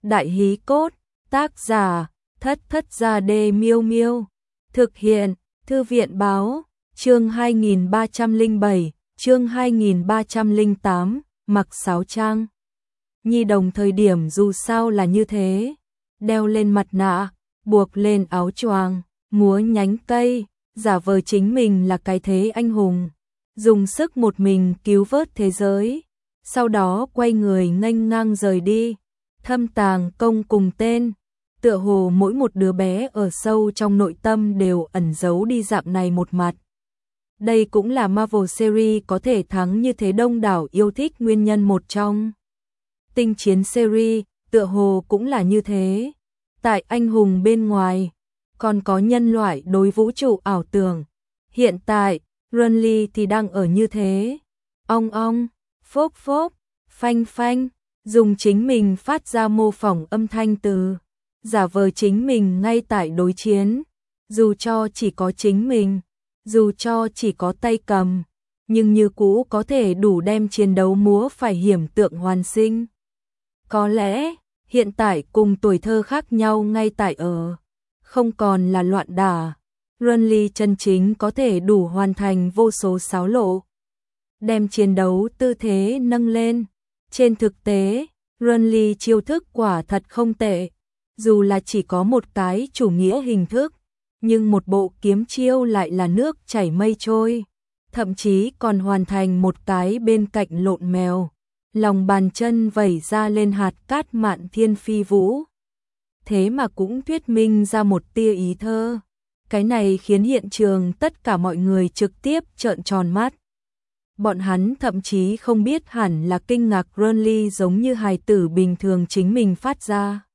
Đại hí cốt, tác giả, Thất Thất Gia Đê Miêu Miêu. Thực hiện, Thư viện báo, chương 2307, chương 2308, mặc sáo trang. Nhi đồng thời điểm dù sao là như thế, đeo lên mặt nạ, buộc lên áo choàng, múa nhánh cây, giả vờ chính mình là cái thế anh hùng, dùng sức một mình cứu vớt thế giới, sau đó quay người nghênh ngang rời đi, thâm tàng công cùng tên, tựa hồ mỗi một đứa bé ở sâu trong nội tâm đều ẩn giấu đi dạng này một mặt. Đây cũng là Marvel series có thể thắng như thế đông đảo yêu thích nguyên nhân một trong. Tinh chiến series, tựa hồ cũng là như thế. Tại anh hùng bên ngoài, còn có nhân loại đối vũ trụ ảo tưởng. Hiện tại, Renly thì đang ở như thế. Ong ong, phốp phốp, phanh phanh, dùng chính mình phát ra mô phỏng âm thanh từ, giả vờ chính mình ngay tại đối chiến. Dù cho chỉ có chính mình, dù cho chỉ có tay cầm, nhưng như cũ có thể đủ đem chiến đấu múa phải hiểm tượng hoàn sinh. Có lẽ, hiện tại cùng tuổi thơ khác nhau ngay tại ở, không còn là loạn đả. Renly chân chính có thể đủ hoàn thành vô số xáo lộ, đem chiến đấu tư thế nâng lên. Trên thực tế, Renly chiêu thức quả thật không tệ, dù là chỉ có một cái chủ nghĩa hình thức, nhưng một bộ kiếm chiêu lại là nước chảy mây trôi, thậm chí còn hoàn thành một cái bên cạnh lộn mèo, lòng bàn chân vẩy ra lên hạt cát mạn thiên phi vũ. Thế mà cũng thuyết minh ra một tia ý thơ. Cái này khiến hiện trường tất cả mọi người trực tiếp trợn tròn mắt. Bọn hắn thậm chí không biết hẳn là kinh ngạc Renly giống như hài tử bình thường chính mình phát ra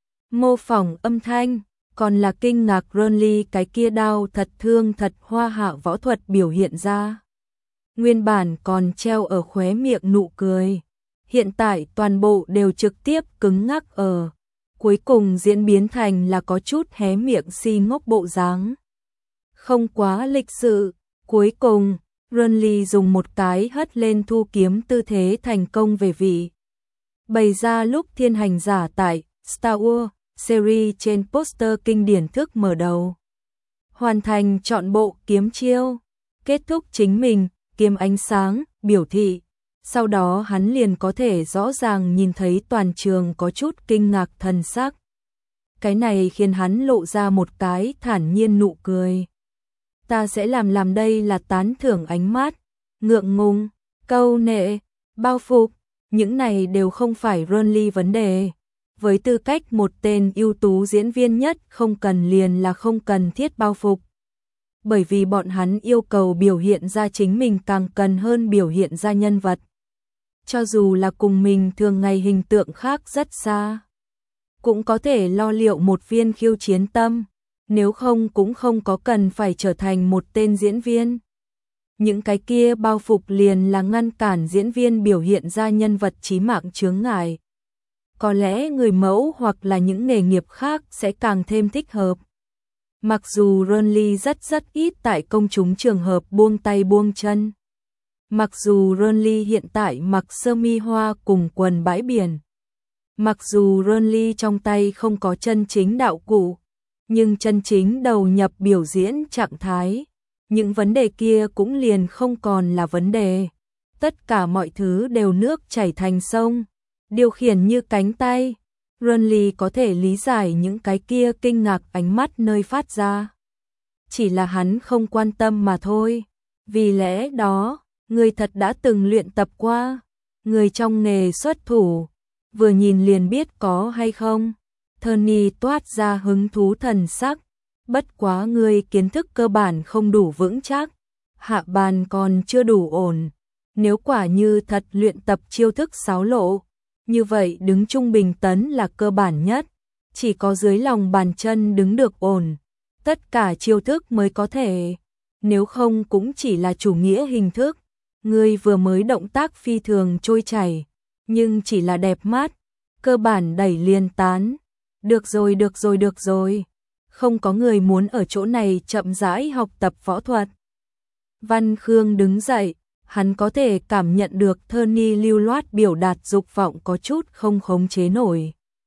mô phỏng âm thanh, còn là kinh ngạc Renly cái kia đao thật thương thật hoa hạ võ thuật biểu hiện ra. Nguyên bản còn treo ở khóe miệng nụ cười, hiện tại toàn bộ đều trực tiếp cứng ngắc ở, cuối cùng diễn biến thành là có chút hé miệng si ngốc bộ dáng. Không quá lịch sự, cuối cùng, Renly dùng một cái hất lên thu kiếm tư thế thành công về vị. Bày ra lúc thiên hành giả tại Star Wars series trên poster kinh điển thức mở đầu. Hoàn thành trọn bộ kiếm chiêu, kết thúc chính mình, kiếm ánh sáng, biểu thị. Sau đó hắn liền có thể rõ ràng nhìn thấy toàn trường có chút kinh ngạc thần sắc. Cái này khiến hắn lộ ra một cái thản nhiên nụ cười. Ta sẽ làm đây là tán thưởng ánh mắt, ngượng ngùng, câu nệ, bao phục, những này đều không phải Renly vấn đề. Với tư cách một tên ưu tú diễn viên nhất không cần liền là không cần thiết bao phục. Bởi vì bọn hắn yêu cầu biểu hiện ra chính mình càng cần hơn biểu hiện ra nhân vật. Cho dù là cùng mình thường ngày hình tượng khác rất xa, cũng có thể lo liệu một viên khiêu chiến tâm, nếu không cũng không có cần phải trở thành một tên diễn viên. Những cái kia bao phục liền là ngăn cản diễn viên biểu hiện ra nhân vật chí mạng chướng ngại. Có lẽ người mẫu hoặc là những nghề nghiệp khác sẽ càng thêm thích hợp. Mặc dù Renly rất ít tại công chúng trường hợp buông tay buông chân. Mặc dù Renly hiện tại mặc sơ mi hoa cùng quần bãi biển. Mặc dù Renly trong tay không có chân chính đạo cụ, nhưng chân chính đầu nhập biểu diễn trạng thái, những vấn đề kia cũng liền không còn là vấn đề. Tất cả mọi thứ đều nước chảy thành sông, điều khiển như cánh tay. Renly có thể lý giải những cái kia kinh ngạc ánh mắt nơi phát ra. Chỉ là hắn không quan tâm mà thôi. Vì lẽ đó, người thật đã từng luyện tập qua, người trong nghề xuất thủ, vừa nhìn liền biết có hay không. Tony toát ra hứng thú thần sắc, bất quá người kiến thức cơ bản không đủ vững chắc, hạ bàn còn chưa đủ ổn. Nếu quả như thật luyện tập chiêu thức xáo lộ, như vậy đứng trung bình tấn là cơ bản nhất, chỉ có dưới lòng bàn chân đứng được ổn, tất cả chiêu thức mới có thể, nếu không cũng chỉ là chủ nghĩa hình thức. Người vừa mới động tác phi thường trôi chảy, nhưng chỉ là đẹp mắt, cơ bản đẩy liền tán. Được rồi, không có người muốn ở chỗ này chậm rãi học tập võ thuật. Văn Khương đứng dậy, hắn có thể cảm nhận được Tony lưu loát biểu đạt dục vọng có chút không khống chế nổi.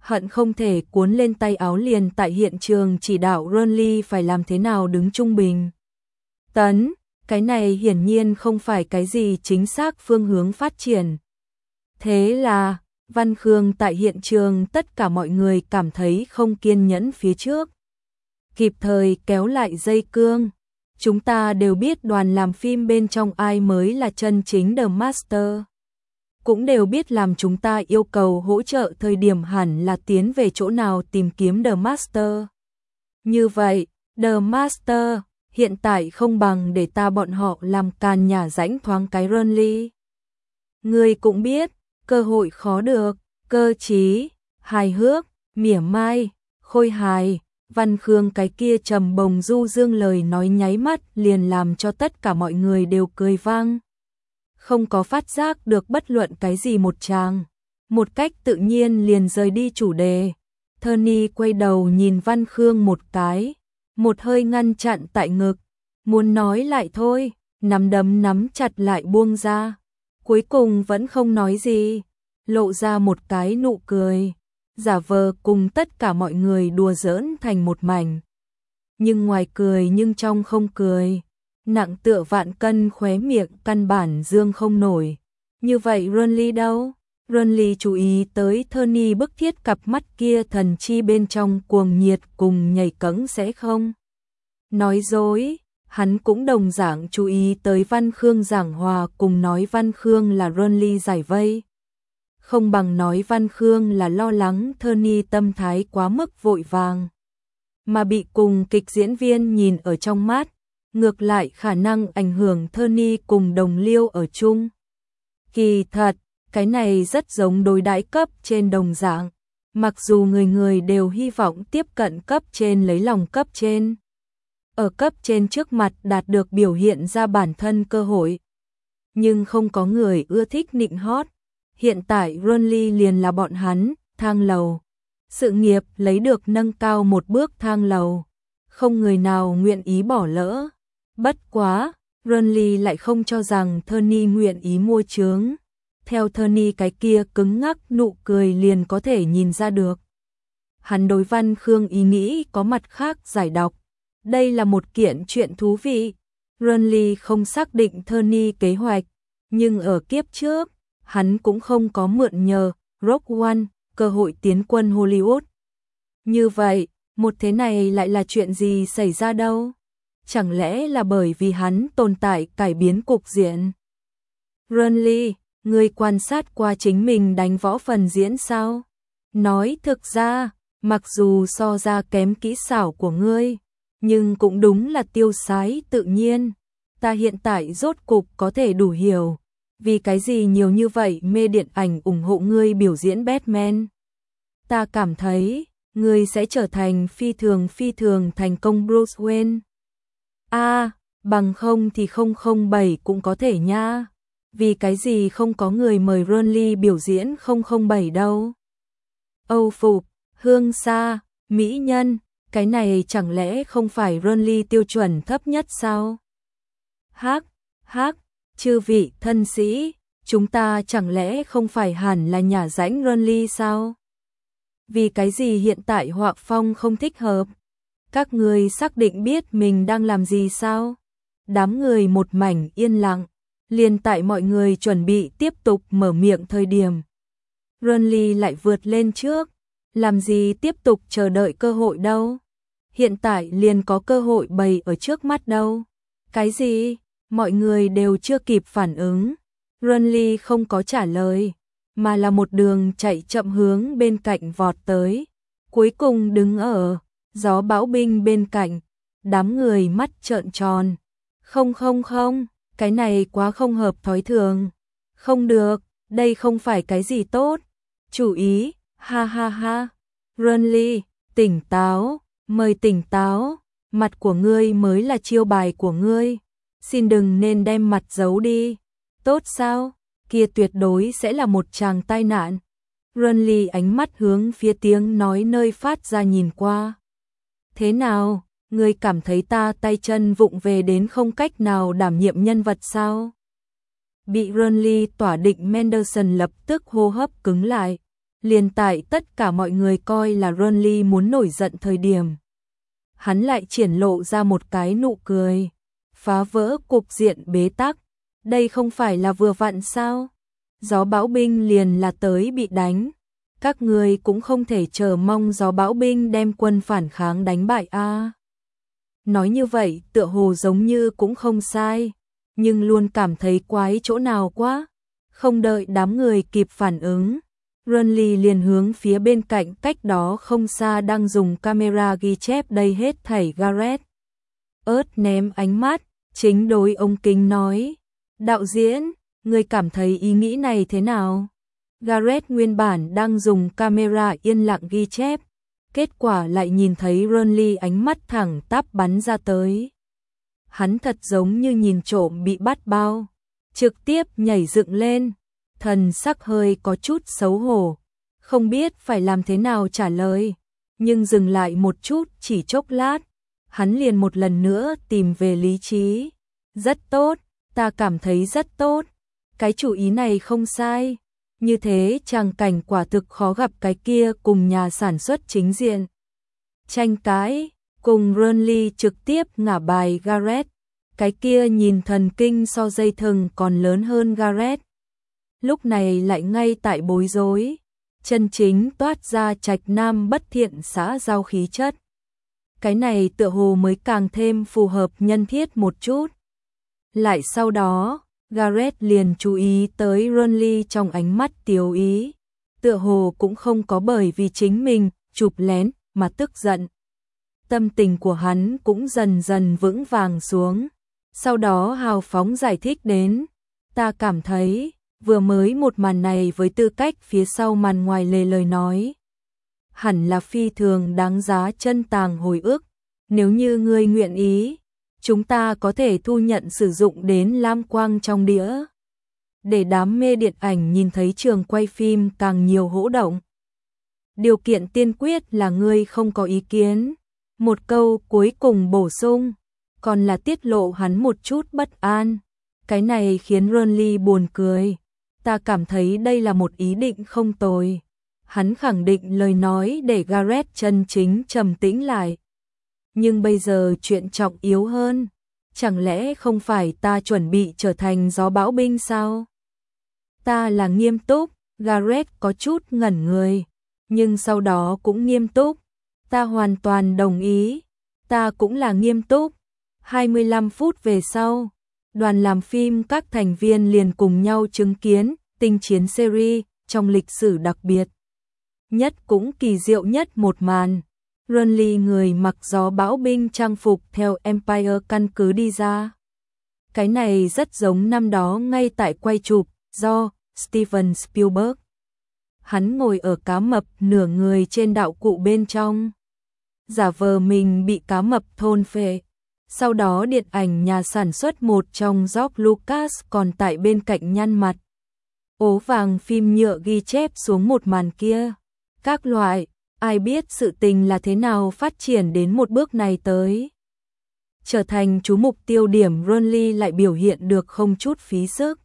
hận không thể cuốn lên tay áo liền tại hiện trường chỉ đạo Ronly phải làm thế nào đứng trung bình. Tấn, cái này hiển nhiên không phải cái gì chính xác phương hướng phát triển. Thế là, Văn Khương tại hiện trường tất cả mọi người cảm thấy không kiên nhẫn phía trước. Kịp thời kéo lại dây cương. Chúng ta đều biết đoàn làm phim bên trong ai mới là chân chính The Master. Cũng đều biết làm chúng ta yêu cầu hỗ trợ thời điểm hẳn là tiến về chỗ nào tìm kiếm The Master. Như vậy, The Master, hiện tại không bằng để ta bọn họ làm càn nhả rãnh thoáng cái Ronly. Người cũng biết, cơ hội khó được, cơ trí, hài hước, mỉa mai, khôi hài. Văn Khương cái kia trầm bồng du dương lời nói nháy mắt liền làm cho tất cả mọi người đều cười vang. Không có phát giác được bất luận cái gì một tràng. Một cách tự nhiên liền rời đi chủ đề. Tony quay đầu nhìn Văn Khương một cái. Một hơi ngăn chặn tại ngực. Muốn nói lại thôi, nắm đấm nắm chặt lại buông ra. Cuối cùng vẫn không nói gì. Lộ ra một cái nụ cười. Giả vờ cùng tất cả mọi người đùa giỡn thành một mảnh. Nhưng ngoài cười nhưng trong không cười. Nặng tựa vạn cân khóe miệng căn bản dương không nổi. Như vậy Ronly đâu? Ronly chú ý tới Tony bức thiết cặp mắt kia thần chi bên trong cuồng nhiệt cùng nhảy cẫng sẽ không? Nói dối, hắn cũng đồng dạng chú ý tới Văn Khương giảng hòa cùng nói Văn Khương là Ronly giải vây. Không bằng nói Văn Khương là lo lắng Tony tâm thái quá mức vội vàng. Mà bị cùng kịch diễn viên nhìn ở trong mắt, ngược lại khả năng ảnh hưởng Tony cùng đồng liêu ở chung. Kỳ thật, cái này rất giống đối đãi cấp trên đồng dạng. Mặc dù người người đều hy vọng tiếp cận cấp trên lấy lòng cấp trên. Ở cấp trên trước mặt đạt được biểu hiện ra bản thân cơ hội. Nhưng không có người ưa thích nịnh hót. Hiện tại Ronly liền là bọn hắn, thang lầu. Sự nghiệp lấy được nâng cao một bước thang lầu. Không người nào nguyện ý bỏ lỡ. Bất quá, Ronly lại không cho rằng Tony nguyện ý mua chướng. Theo Tony cái kia cứng ngắc nụ cười liền có thể nhìn ra được. Hắn đối Văn Khương ý nghĩ có mặt khác giải đọc. Đây là một kiện chuyện thú vị. Ronly không xác định Tony kế hoạch, nhưng ở kiếp trước, hắn cũng không có mượn nhờ Rogue One, cơ hội tiến quân Hollywood. Như vậy, một thế này lại là chuyện gì xảy ra đâu? Chẳng lẽ là bởi vì hắn tồn tại cải biến cục diện? Ronly, ngươi quan sát qua chính mình đánh võ phần diễn sao? Nói thực ra, mặc dù so ra kém kỹ xảo của ngươi, nhưng cũng đúng là tiêu sái tự nhiên. Ta hiện tại rốt cục có thể đủ hiểu. Vì cái gì nhiều như vậy mê điện ảnh ủng hộ ngươi biểu diễn Batman. Ta cảm thấy, ngươi sẽ trở thành phi thường thành công Bruce Wayne. Bằng không thì 007 cũng có thể nha. Vì cái gì không có người mời Ronly biểu diễn 007 đâu. Âu phục, hương xa, mỹ nhân, cái này chẳng lẽ không phải Ronly tiêu chuẩn thấp nhất sao? Hắc, chư vị thân sĩ, chúng ta chẳng lẽ không phải hẳn là nhả rãnh Ronly sao? Vì cái gì hiện tại họa phong không thích hợp? Các người xác định biết mình đang làm gì sao? Đám người một mảnh yên lặng, liền tại mọi người chuẩn bị tiếp tục mở miệng thời điểm. Ronly lại vượt lên trước, làm gì tiếp tục chờ đợi cơ hội đâu? Hiện tại liền có cơ hội bày ở trước mắt đâu. Cái gì? Mọi người đều chưa kịp phản ứng. Ronly không có trả lời, mà là một đường chạy chậm hướng bên cạnh vọt tới. Cuối cùng đứng ở gió bão binh bên cạnh, đám người mắt trợn tròn. Không, cái này quá không hợp thói thường. Không được, đây không phải cái gì tốt. Chủ ý, ha. Ronly, tỉnh táo, mời tỉnh táo, mặt của ngươi mới là chiêu bài của ngươi. Xin đừng nên đem mặt giấu đi. Tốt sao? Kia tuyệt đối sẽ là một tràng tai nạn. Ronly ánh mắt hướng phía tiếng nói nơi phát ra nhìn qua. Thế nào? Ngươi cảm thấy ta tay chân vụng về đến không cách nào đảm nhiệm nhân vật sao? Bị Ronly tỏa định Mendelsohn lập tức hô hấp cứng lại. Liền tại tất cả mọi người coi là Ronly muốn nổi giận thời điểm. Hắn lại triển lộ ra một cái nụ cười, phá vỡ cục diện bế tắc. Đây không phải là vừa vặn sao? Gió bão binh liền là tới bị đánh. Các người cũng không thể chờ mong gió bão binh đem quân phản kháng đánh bại a. Nói như vậy tựa hồ giống như cũng không sai, nhưng luôn cảm thấy quái chỗ nào quá. Không đợi đám người kịp phản ứng, Ronly liền hướng phía bên cạnh cách đó không xa đang dùng camera ghi chép đây hết thảy Gareth. Ném ánh mắt, chính đối ông kính nói, đạo diễn, người cảm thấy ý nghĩ này thế nào? Gareth nguyên bản đang dùng camera yên lặng ghi chép, kết quả lại nhìn thấy Ronly ánh mắt thẳng tắp bắn ra tới. Hắn thật giống như nhìn trộm bị bắt bao, trực tiếp nhảy dựng lên, thần sắc hơi có chút xấu hổ, không biết phải làm thế nào trả lời, nhưng dừng lại một chút chỉ chốc lát, hắn liền một lần nữa tìm về lý trí. Rất tốt, ta cảm thấy rất tốt, cái chủ ý này không sai. Như thế tràng cảnh quả thực khó gặp, cái kia cùng nhà sản xuất chính diện tranh cãi, cùng Ronly trực tiếp ngả bài Gareth, cái kia nhìn thần kinh so dây thừng còn lớn hơn Gareth. Lúc này lại ngay tại bối rối, chân chính toát ra trạch nam bất thiện xã giao khí chất. Cái này tựa hồ mới càng thêm phù hợp nhân thiết một chút. Lại sau đó, Gareth liền chú ý tới Ronly trong ánh mắt tiếu ý, tựa hồ cũng không có bởi vì chính mình chụp lén mà tức giận. Tâm tình của hắn cũng dần dần vững vàng xuống, sau đó hào phóng giải thích đến, ta cảm thấy, vừa mới một màn này với tư cách phía sau màn ngoài lề lời nói, hẳn là phi thường đáng giá chân tàng hồi ức, nếu như ngươi nguyện ý. Chúng ta có thể thu nhận sử dụng đến lam quang trong đĩa, để đám mê điện ảnh nhìn thấy trường quay phim càng nhiều hỗ động. Điều kiện tiên quyết là ngươi không có ý kiến. Một câu cuối cùng bổ sung, còn là tiết lộ hắn một chút bất an. Cái này khiến Ronly buồn cười. Ta cảm thấy đây là một ý định không tồi. Hắn khẳng định lời nói để Gareth chân chính trầm tĩnh lại. Nhưng bây giờ chuyện trọng yếu hơn, chẳng lẽ không phải ta chuẩn bị trở thành gió bão binh sao? Ta là nghiêm túc, Gareth có chút ngẩn người, nhưng sau đó cũng nghiêm túc. Ta hoàn toàn đồng ý, ta cũng là nghiêm túc. 25 phút về sau, đoàn làm phim các thành viên liền cùng nhau chứng kiến tinh chiến series trong lịch sử đặc biệt nhất cũng kỳ diệu nhất một màn. Ronly người mặc gió bão binh trang phục theo Empire căn cứ đi ra. Cái này rất giống năm đó ngay tại quay chụp do Steven Spielberg. Hắn ngồi ở cá mập nửa người trên đạo cụ bên trong, giả vờ mình bị cá mập thôn phệ. Sau đó điện ảnh nhà sản xuất một trong George Lucas còn tại bên cạnh nhăn mặt. Ố vàng phim nhựa ghi chép xuống một màn kia. Các loại, ai biết sự tình là thế nào phát triển đến một bước này tới. Trở thành chú mục tiêu điểm, Ronly lại biểu hiện được không chút phí sức.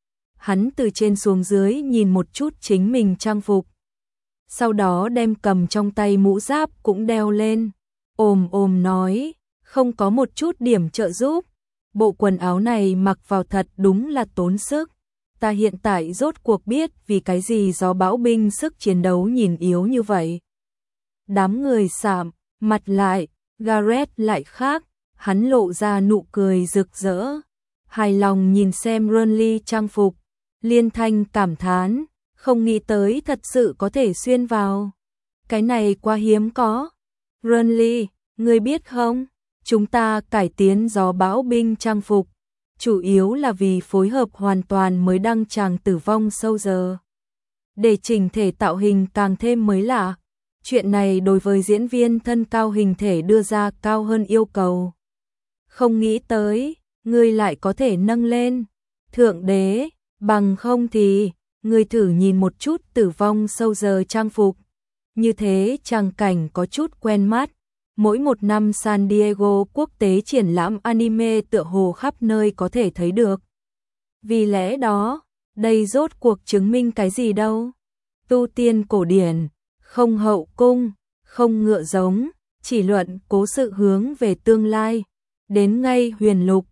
Hắn từ trên xuống dưới nhìn một chút chính mình trang phục. Sau đó đem cầm trong tay mũ giáp cũng đeo lên. Ồm nói, không có một chút điểm trợ giúp. Bộ quần áo này mặc vào thật đúng là tốn sức. Ta hiện tại rốt cuộc biết vì cái gì gió bão binh sức chiến đấu nhìn yếu như vậy. Đám người sạm mặt lại, Gareth lại khác, hắn lộ ra nụ cười rực rỡ, hài lòng nhìn xem Ronly trang phục, liên thanh cảm thán, không nghĩ tới thật sự có thể xuyên vào. Cái này quá hiếm có. Ronly, ngươi biết không, chúng ta cải tiến gió bão binh trang phục, chủ yếu là vì phối hợp hoàn toàn mới đăng tràng tử vong sâu giờ. Để chỉnh thể tạo hình càng thêm mới lạ. Chuyện này đối với diễn viên thân cao hình thể đưa ra cao hơn yêu cầu. Không nghĩ tới, ngươi lại có thể nâng lên. Thượng đế, bằng không thì, ngươi thử nhìn một chút tử vong sâu giờ trang phục. Như thế trang cảnh có chút quen mắt. Mỗi một năm San Diego quốc tế triển lãm anime tựa hồ khắp nơi có thể thấy được. Vì lẽ đó, đây rốt cuộc chứng minh cái gì đâu? tu tiên cổ điển, không hậu cung, không ngựa giống, chỉ luận cố sự hướng về tương lai. Đến ngay huyền lục,